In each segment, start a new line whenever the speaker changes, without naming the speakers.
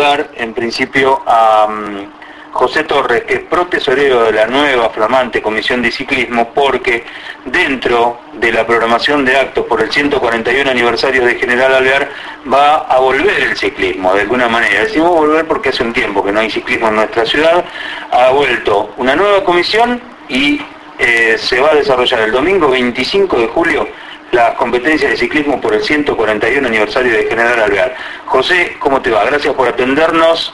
saludar en principio a José Torres, que es protesorero de la nueva flamante Comisión de Ciclismo, porque dentro de la programación de actos por el 141 aniversario de General Alvear va a volver el ciclismo de alguna manera. Decimos volver porque hace un tiempo que no hay ciclismo en nuestra ciudad. Ha vuelto una nueva comisión y se va a desarrollar el domingo 25 de julio las competencias de ciclismo por el 141 aniversario de General Alvear. José, ¿cómo te va? Gracias por atendernos.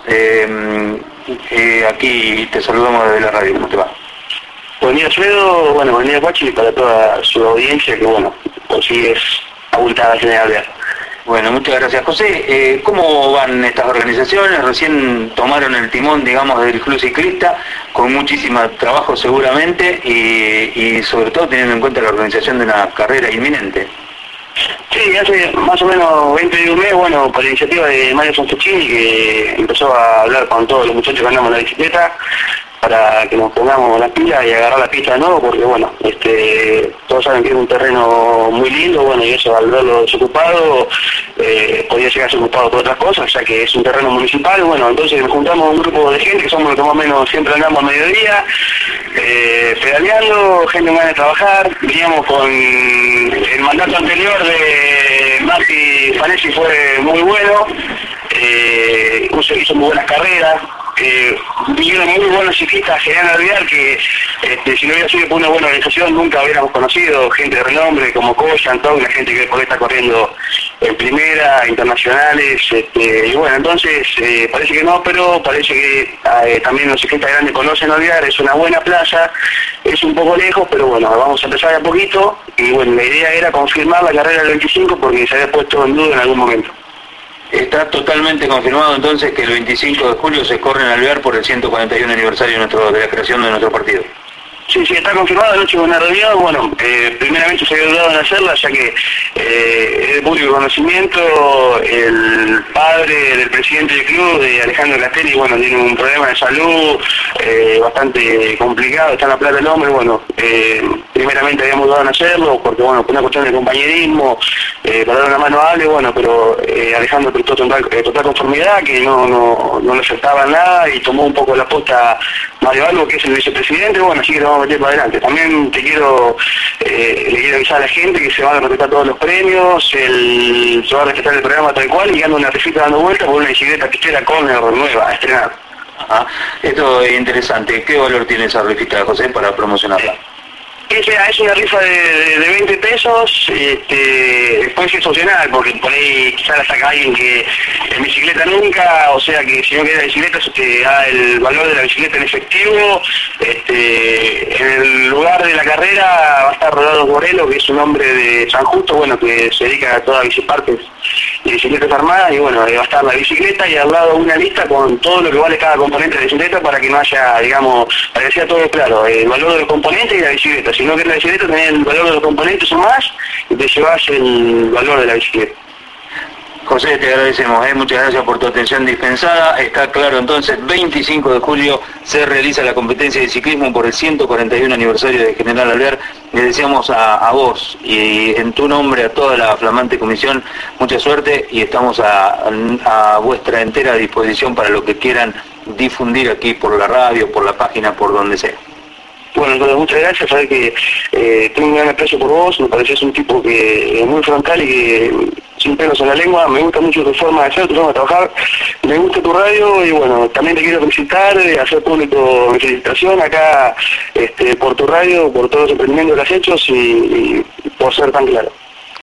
Aquí te saludamos desde la radio. ¿Cómo te va?
Buen día, Alfredo. Bueno, buen día, Pachi, para toda su audiencia, que bueno, consigues abultada a General Alvear.
Bueno, muchas gracias, José. ¿Cómo van estas organizaciones? Recién tomaron el timón, digamos, del Club Ciclista, con muchísimo trabajo seguramente, y sobre todo teniendo en cuenta la organización de una carrera inminente.
Sí, hace más o menos 20 días, un mes, bueno, por la iniciativa de Mario Santuccini, que empezó a hablar con todos los muchachos que andamos en la bicicleta, para que nos pongamos las pilas y agarrar la pista de nuevo, porque bueno, todos saben que es un terreno muy lindo, bueno, y eso al verlo desocupado, podría llegar a ser ocupado por otras cosas, ya que es un terreno municipal. Bueno, entonces nos juntamos un grupo de gente, que somos los que más o menos siempre andamos a mediodía, pedaleando, gente en ganas de trabajar. Veníamos con el mandato anterior de Mati Fanesi, fue muy bueno, hizo muy buenas carreras. Vinieron muy buenos ciclistas a General Alvear, que si no hubiera sido por una buena organización nunca hubiéramos conocido gente de renombre como Koyan, toda la gente que por ahí está corriendo en primera, internacionales, y bueno, entonces parece que no, pero parece que también los ciclistas grandes conocen Alvear. Es una buena plaza, es un poco lejos, pero bueno, vamos a empezar de a poquito, y bueno, la idea era confirmar la carrera del 25 porque se había puesto en duda en algún momento.
Está totalmente confirmado entonces que el 25 de julio se corre en Alvear por el 141 aniversario de la creación de nuestro partido.
Sí, está confirmado. Anoche hubo una reunión. Bueno, primeramente se había dudado en hacerla, ya que es de público conocimiento. El padre del presidente del club, de Alejandro Castelli, bueno, tiene un problema de salud bastante complicado, está en la plata del hombre. Bueno, primeramente habíamos dudado en hacerlo, porque bueno, por una cuestión de compañerismo, para dar una mano a Ale, bueno, pero Alejandro prestó total conformidad, que no le afectaba nada, y tomó un poco la posta Mario Albo, que es el vicepresidente. Bueno, así que lo vamos a meter para adelante. También le quiero avisar a la gente que se van a respetar todos los premios, se va a respetar el programa tal cual, y anda una rifita dando vueltas por una bicicleta pistera Corner nueva, a estrenar.
Ajá. Esto es interesante. ¿Qué valor tiene esa rifita, José, para promocionarla?
Es una rifa de 20 pesos, después es opcional, porque por ahí quizás la saca alguien que en bicicleta nunca, o sea que si no queda bicicleta se te da el valor de la bicicleta en efectivo. En el lugar de la carrera va a estar Rodado Morelo, que es un hombre de San Justo, bueno, que se dedica a todas bicipartes y bicicletas armadas, y bueno, va a estar la bicicleta y al lado una lista con todo lo que vale cada componente de la bicicleta, para que no haya, digamos, para que sea todo claro, el valor de los componentes y la bicicleta. Si no querés la bicicleta, tenés el valor de los componentes o más, y te llevas el valor de la bicicleta.
José, te agradecemos, muchas gracias por tu atención dispensada. Está claro entonces, 25 de julio se realiza la competencia de ciclismo por el 141 aniversario de General Alvear. Le deseamos a vos y en tu nombre a toda la flamante comisión mucha suerte, y estamos a vuestra entera disposición para lo que quieran difundir aquí por la radio, por la página, por donde sea.
Bueno, entonces muchas gracias. Sabes que tengo un gran aprecio por vos, me pareces un tipo que es muy frontal y que sin pelos en la lengua. Me gusta mucho tu forma de ser, tu forma de trabajar, me gusta tu radio, y bueno, también te quiero felicitar, hacer público mi felicitación acá por tu radio, por todos los emprendimientos que has hecho y por ser tan claro.